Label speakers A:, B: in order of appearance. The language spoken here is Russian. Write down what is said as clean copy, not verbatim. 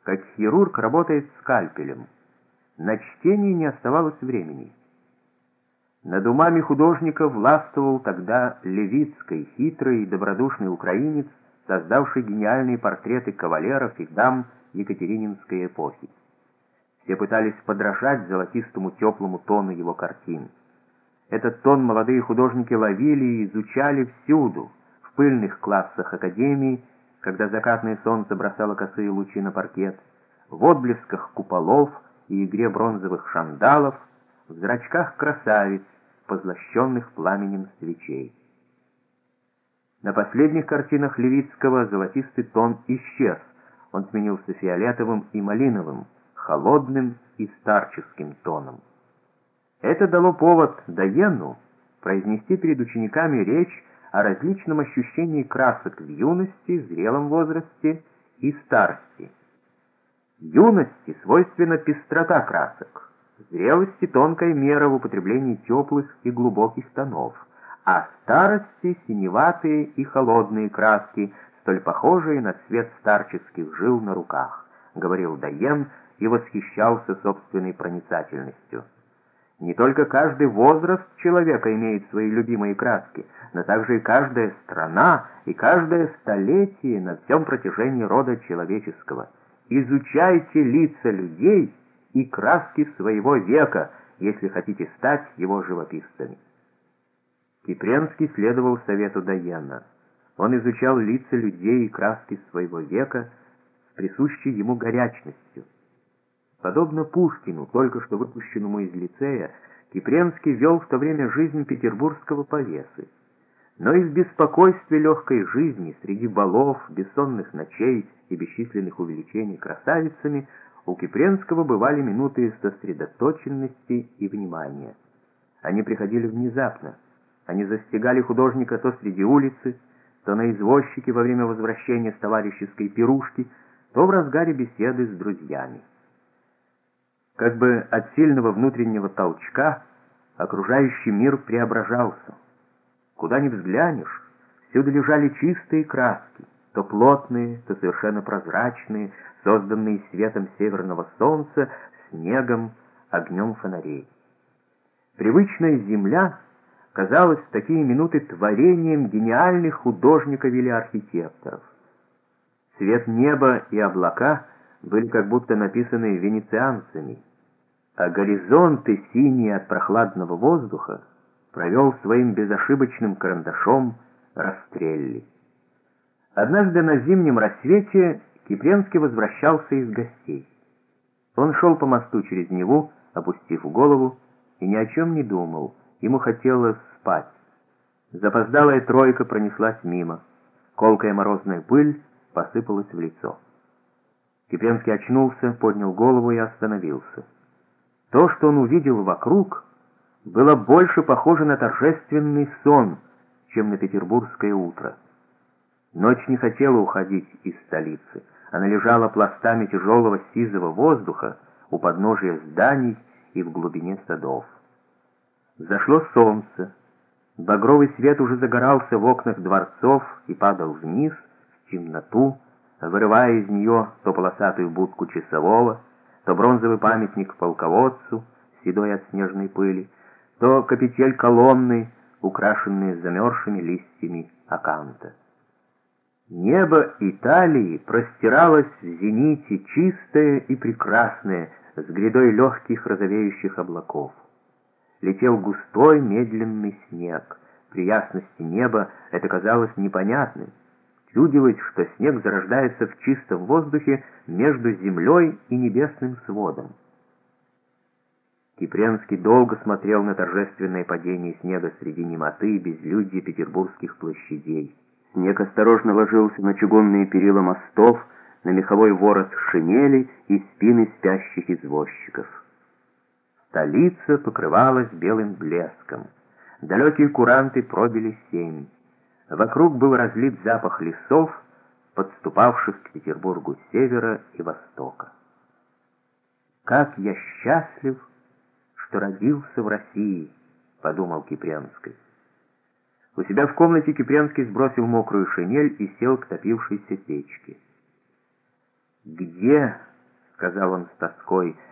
A: как хирург работает скальпелем. На чтение не оставалось времени. Над умами художника властвовал тогда Левицкий, хитрый и добродушный украинец, создавший гениальные портреты кавалеров и дам Екатерининской эпохи. Все пытались подражать золотистому теплому тону его картин. Этот тон молодые художники ловили и изучали всюду, в пыльных классах академии, когда закатное солнце бросало косые лучи на паркет, в отблесках куполов и игре бронзовых шандалов, в зрачках красавиц, позлощенных пламенем свечей. На последних картинах Левицкого золотистый тон исчез, он сменился фиолетовым и малиновым, холодным и старческим тоном. Это дало повод Дайену произнести перед учениками речь о различном ощущении красок в юности, зрелом возрасте и старости. Юности свойственна пестрота красок, зрелости тонкая мера в употреблении теплых и глубоких тонов, а старости синеватые и холодные краски, столь похожие на цвет старческих жил на руках, говорил Дайен и восхищался собственной проницательностью. Не только каждый возраст человека имеет свои любимые краски, но также и каждая страна, и каждое столетие на всем протяжении рода человеческого. Изучайте лица людей и краски своего века, если хотите стать его живописцами. Кипренский следовал совету Дайена. Он изучал лица людей и краски своего века с присущей ему горячностью. Подобно Пушкину, только что выпущенному из лицея, Кипренский вел в то время жизнь петербургского повесы. Но из беспокойствия легкой жизни, среди балов, бессонных ночей и бесчисленных увлечений красавицами, у Кипренского бывали минуты сосредоточенности и внимания. Они приходили внезапно. Они застигали художника то среди улицы, то на извозчике во время возвращения с товарищеской пирушки, то в разгаре беседы с друзьями. Как бы от сильного внутреннего толчка окружающий мир преображался. Куда ни взглянешь, всюду лежали чистые краски, то плотные, то совершенно прозрачные, созданные светом северного солнца, снегом, огнем фонарей. Привычная земля казалась в такие минуты творением гениальных художников или архитекторов. Цвет неба и облака были как будто написаны венецианцами, а горизонты, синие от прохладного воздуха, провел своим безошибочным карандашом Растрелли. Однажды на зимнем рассвете Кипренский возвращался из гостей. Он шел по мосту через Неву, опустив голову, и ни о чем не думал, ему хотелось спать. Запоздалая тройка пронеслась мимо, колкая морозная пыль посыпалась в лицо. Кипренский очнулся, поднял голову и остановился. То, что он увидел вокруг, было больше похоже на торжественный сон, чем на петербургское утро. Ночь не хотела уходить из столицы. Она лежала пластами тяжелого сизого воздуха у подножия зданий и в глубине садов. Взошло солнце. Багровый свет уже загорался в окнах дворцов и падал вниз, в темноту, вырывая из нее то полосатую будку часового, то бронзовый памятник полководцу, седой от снежной пыли, то капитель колонны, украшенные замерзшими листьями аканта. Небо Италии простиралось в зените чистое и прекрасное, с грядой легких розовеющих облаков. Летел густой медленный снег. При ясности неба это казалось непонятным. Чудилось, что снег зарождается в чистом воздухе между землей и небесным сводом. Кипренский долго смотрел на торжественное падение снега среди немоты и безлюдья петербургских площадей. Снег осторожно ложился на чугунные перила мостов, на меховой ворот шинели и спины спящих извозчиков. Столица покрывалась белым блеском. Далекие куранты пробили 7. Вокруг был разлит запах лесов, подступавших к Петербургу с севера и востока. «Как я счастлив, что родился в России», — подумал Кипренский. У себя в комнате Кипренский сбросил мокрую шинель и сел к топившейся печке. Где сказал он с тоской,